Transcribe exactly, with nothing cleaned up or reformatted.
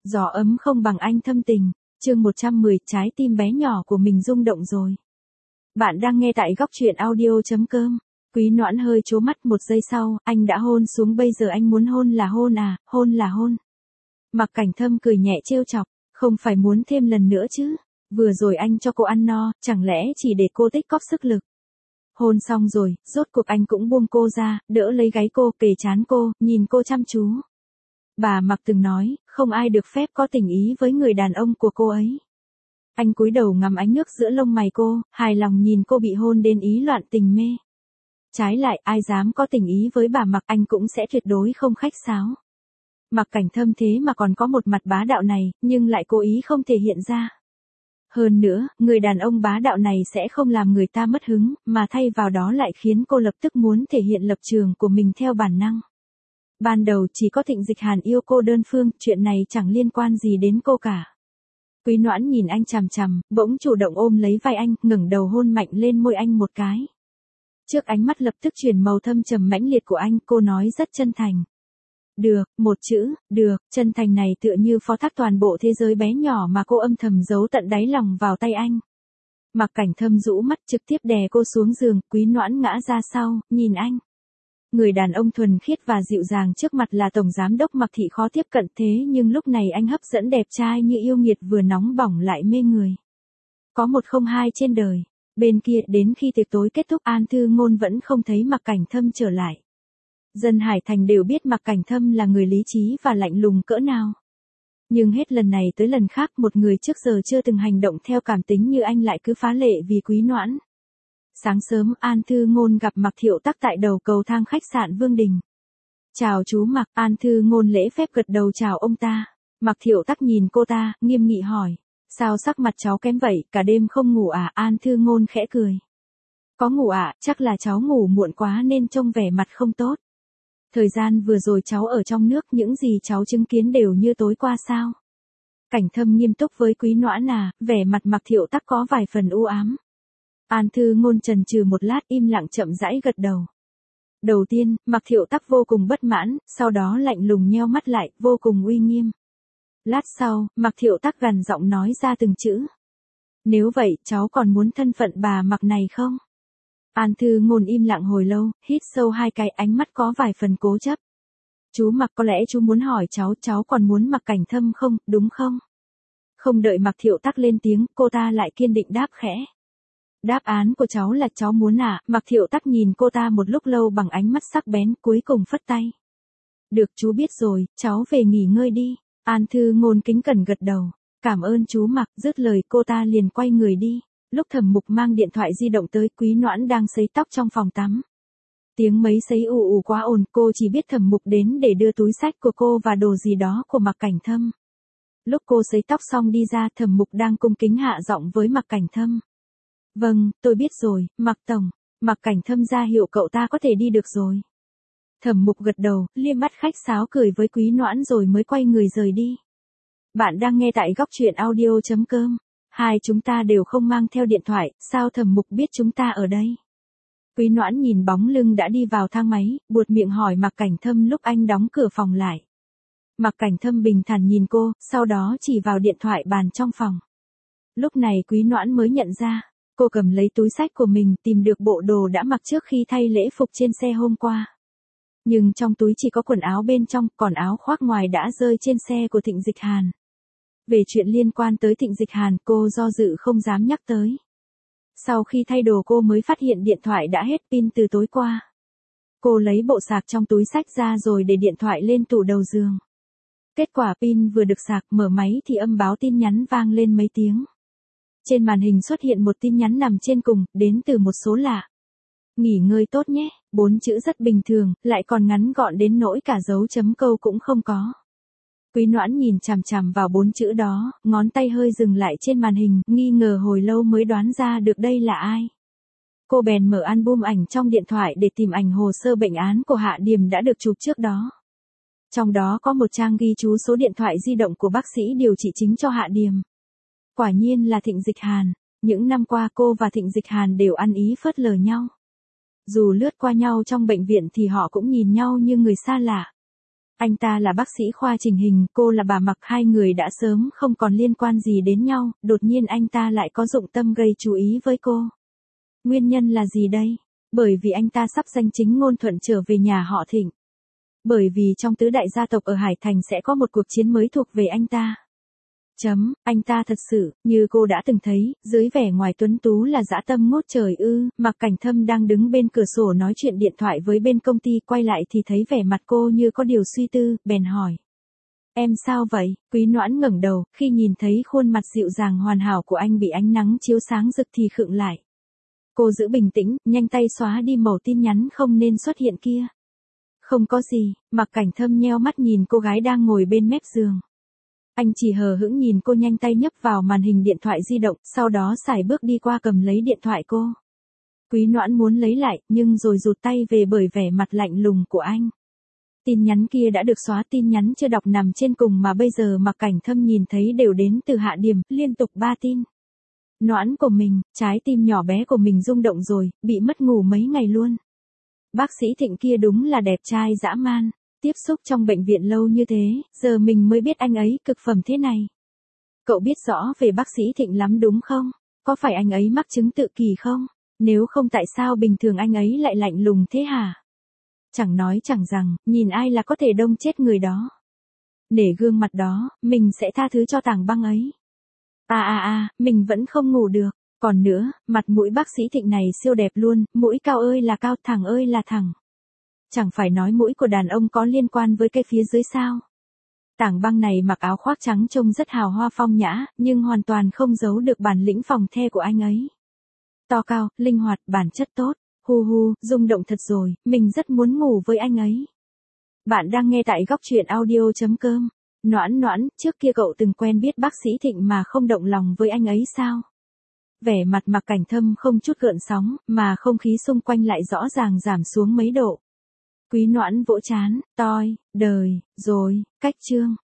Gió ấm không bằng anh thâm tình, chương một trăm mười, trái tim bé nhỏ của mình rung động rồi. Bạn đang nghe tại góc truyện audio.com. Quý Noãn hơi trố mắt, một giây sau, anh đã hôn xuống. Bây giờ anh muốn hôn là hôn à, hôn là hôn. Mạc Cảnh Thâm cười nhẹ trêu chọc, không phải muốn thêm lần nữa chứ. Vừa rồi anh cho cô ăn no, chẳng lẽ chỉ để cô tích cóp sức lực. Hôn xong rồi, rốt cuộc anh cũng buông cô ra, đỡ lấy gáy cô, kề trán cô, nhìn cô chăm chú. Bà Mạc từng nói, không ai được phép có tình ý với người đàn ông của cô ấy. Anh cúi đầu ngắm ánh nước giữa lông mày cô, hài lòng nhìn cô bị hôn đến ý loạn tình mê. Trái lại, ai dám có tình ý với bà Mạc, anh cũng sẽ tuyệt đối không khách sáo. Mạc Cảnh Thâm thế mà còn có một mặt bá đạo này, nhưng lại cố ý không thể hiện ra. Hơn nữa, người đàn ông bá đạo này sẽ không làm người ta mất hứng, mà thay vào đó lại khiến cô lập tức muốn thể hiện lập trường của mình theo bản năng. Ban đầu chỉ có Thịnh Dịch Hàn yêu cô đơn phương, chuyện này chẳng liên quan gì đến cô cả. Quý Noãn nhìn anh chằm chằm, bỗng chủ động ôm lấy vai anh, ngẩng đầu hôn mạnh lên môi anh một cái. Trước ánh mắt lập tức chuyển màu thâm trầm mãnh liệt của anh, cô nói rất chân thành. Được, một chữ, được, chân thành này tựa như phó thác toàn bộ thế giới bé nhỏ mà cô âm thầm giấu tận đáy lòng vào tay anh. Mạc Cảnh Thâm rũ mắt trực tiếp đè cô xuống giường, Quý Noãn ngã ra sau, nhìn anh. Người đàn ông thuần khiết và dịu dàng trước mặt là tổng giám đốc Mạc Thị khó tiếp cận, thế nhưng lúc này anh hấp dẫn đẹp trai như yêu nghiệt, vừa nóng bỏng lại mê người. Có một không hai trên đời. Bên kia, đến khi tiệc tối kết thúc, An Thư Ngôn vẫn không thấy Mạc Cảnh Thâm trở lại. Dân Hải Thành đều biết Mạc Cảnh Thâm là người lý trí và lạnh lùng cỡ nào. Nhưng hết lần này tới lần khác, một người trước giờ chưa từng hành động theo cảm tính như anh lại cứ phá lệ vì Quý Noãn. Sáng sớm, An Thư Ngôn gặp Mạc Thiệu Tắc tại đầu cầu thang khách sạn Vương Đình. Chào chú Mạc. An Thư Ngôn lễ phép gật đầu chào ông ta. Mạc Thiệu Tắc nhìn cô ta, nghiêm nghị hỏi. Sao sắc mặt cháu kém vậy, cả đêm không ngủ à? An Thư Ngôn khẽ cười. Có ngủ ạ, à, chắc là cháu ngủ muộn quá nên trông vẻ mặt không tốt. Thời gian vừa rồi cháu ở trong nước, những gì cháu chứng kiến đều như tối qua sao? Cảnh Thâm nghiêm túc với Quý Noãn à, vẻ mặt Mạc Thiệu Tắc có vài phần u ám. An Thư Ngôn chần chừ một lát, im lặng chậm rãi gật đầu. Đầu tiên, Mạc Thiệu Tắc vô cùng bất mãn, sau đó lạnh lùng nheo mắt lại, vô cùng uy nghiêm. Lát sau, Mạc Thiệu Tắc gằn giọng nói ra từng chữ. Nếu vậy, cháu còn muốn thân phận bà Mạc này không? An Thư Ngôn im lặng hồi lâu, hít sâu hai cái, ánh mắt có vài phần cố chấp. Chú Mạc, có lẽ chú muốn hỏi cháu, cháu còn muốn Mạc Cảnh Thâm không, đúng không? Không đợi Mạc Thiệu Tắc lên tiếng, cô ta lại kiên định đáp khẽ. Đáp án của cháu là cháu muốn à? Mạc Thiệu Tắc nhìn cô ta một lúc lâu bằng ánh mắt sắc bén, cuối cùng phất tay. Được, chú biết rồi, cháu về nghỉ ngơi đi. An Thư Ngôn kính cẩn gật đầu. Cảm ơn chú Mạc. Dứt lời cô ta liền quay người đi. Lúc Thẩm Mục mang điện thoại di động tới, Quý Noãn đang sấy tóc trong phòng tắm. Tiếng máy sấy ù ù quá ồn, cô chỉ biết Thẩm Mục đến để đưa túi xách của cô và đồ gì đó của Mạc Cảnh Thâm. Lúc cô sấy tóc xong đi ra, Thẩm Mục đang cung kính hạ giọng với Mạc Cảnh Thâm. Vâng, tôi biết rồi, Mạc Tổng. Mạc Cảnh Thâm ra hiệu cậu ta có thể đi được rồi. Thẩm Mục gật đầu, liếc mắt khách sáo cười với Quý Noãn rồi mới quay người rời đi. Bạn đang nghe tại góc truyện audio.com. Hai chúng ta đều không mang theo điện thoại, sao Thẩm Mục biết chúng ta ở đây? Quý Noãn nhìn bóng lưng đã đi vào thang máy, buột miệng hỏi Mạc Cảnh Thâm lúc anh đóng cửa phòng lại. Mạc Cảnh Thâm bình thản nhìn cô, sau đó chỉ vào điện thoại bàn trong phòng. Lúc này Quý Noãn mới nhận ra, cô cầm lấy túi xách của mình, tìm được bộ đồ đã mặc trước khi thay lễ phục trên xe hôm qua. Nhưng trong túi chỉ có quần áo bên trong, còn áo khoác ngoài đã rơi trên xe của Thịnh Dịch Hàn. Về chuyện liên quan tới Thịnh Dịch Hàn, cô do dự không dám nhắc tới. Sau khi thay đồ cô mới phát hiện điện thoại đã hết pin từ tối qua. Cô lấy bộ sạc trong túi xách ra rồi để điện thoại lên tủ đầu giường. Kết quả pin vừa được sạc, mở máy thì âm báo tin nhắn vang lên mấy tiếng. Trên màn hình xuất hiện một tin nhắn nằm trên cùng, đến từ một số lạ. Nghỉ ngơi tốt nhé, bốn chữ rất bình thường, lại còn ngắn gọn đến nỗi cả dấu chấm câu cũng không có. Quý Noãn nhìn chằm chằm vào bốn chữ đó, ngón tay hơi dừng lại trên màn hình, nghi ngờ hồi lâu mới đoán ra được đây là ai. Cô bèn mở album ảnh trong điện thoại để tìm ảnh hồ sơ bệnh án của Hạ Điềm đã được chụp trước đó. Trong đó có một trang ghi chú số điện thoại di động của bác sĩ điều trị chính cho Hạ Điềm. Quả nhiên là Thịnh Dịch Hàn. Những năm qua cô và Thịnh Dịch Hàn đều ăn ý phớt lờ nhau. Dù lướt qua nhau trong bệnh viện thì họ cũng nhìn nhau như người xa lạ. Anh ta là bác sĩ khoa chỉnh hình, cô là bà Mặc, hai người đã sớm không còn liên quan gì đến nhau, đột nhiên anh ta lại có dụng tâm gây chú ý với cô. Nguyên nhân là gì đây? Bởi vì anh ta sắp danh chính ngôn thuận trở về nhà họ Thịnh. Bởi vì trong tứ đại gia tộc ở Hải Thành sẽ có một cuộc chiến mới thuộc về anh ta. Chấm, anh ta thật sự, như cô đã từng thấy, dưới vẻ ngoài tuấn tú là dã tâm ngút trời ư. Mặc Cảnh Thâm đang đứng bên cửa sổ nói chuyện điện thoại với bên công ty, quay lại thì thấy vẻ mặt cô như có điều suy tư, bèn hỏi. Em sao vậy? Quý Noãn ngẩng đầu, khi nhìn thấy khuôn mặt dịu dàng hoàn hảo của anh bị ánh nắng chiếu sáng rực thì khựng lại. Cô giữ bình tĩnh, nhanh tay xóa đi mẩu tin nhắn không nên xuất hiện kia. Không có gì, Mặc Cảnh Thâm nheo mắt nhìn cô gái đang ngồi bên mép giường. Anh chỉ hờ hững nhìn cô nhanh tay nhấp vào màn hình điện thoại di động, sau đó sải bước đi qua cầm lấy điện thoại cô. Quý Noãn muốn lấy lại, nhưng rồi rụt tay về bởi vẻ mặt lạnh lùng của anh. Tin nhắn kia đã được xóa, tin nhắn chưa đọc nằm trên cùng mà bây giờ Mặc Cảnh Thâm nhìn thấy đều đến từ Hạ Điểm, liên tục ba tin. Noãn của mình, trái tim nhỏ bé của mình rung động rồi, bị mất ngủ mấy ngày luôn. Bác sĩ Thịnh kia đúng là đẹp trai dã man. Tiếp xúc trong bệnh viện lâu như thế, giờ mình mới biết anh ấy cực phẩm thế này. Cậu biết rõ về bác sĩ Thịnh lắm đúng không? Có phải anh ấy mắc chứng tự kỷ không? Nếu không tại sao bình thường anh ấy lại lạnh lùng thế hả? Chẳng nói chẳng rằng, nhìn ai là có thể đông chết người đó. Để gương mặt đó, mình sẽ tha thứ cho tảng băng ấy. À à à, mình vẫn không ngủ được. Còn nữa, mặt mũi bác sĩ Thịnh này siêu đẹp luôn, mũi cao ơi là cao, thẳng ơi là thẳng. Chẳng phải nói mũi của đàn ông có liên quan với cái phía dưới sao? Tảng băng này mặc áo khoác trắng trông rất hào hoa phong nhã, nhưng hoàn toàn không giấu được bản lĩnh phòng the của anh ấy. To cao, linh hoạt, bản chất tốt. Hu hu, rung động thật rồi, mình rất muốn ngủ với anh ấy. Bạn đang nghe tại góc truyện audio chấm com. Noãn Noãn, trước kia cậu từng quen biết bác sĩ Thịnh mà không động lòng với anh ấy sao? Vẻ mặt Mặc Cảnh Thâm không chút gợn sóng, mà không khí xung quanh lại rõ ràng giảm xuống mấy độ. Quý Noãn vỗ trán, toi, đời, rồi, cách chương.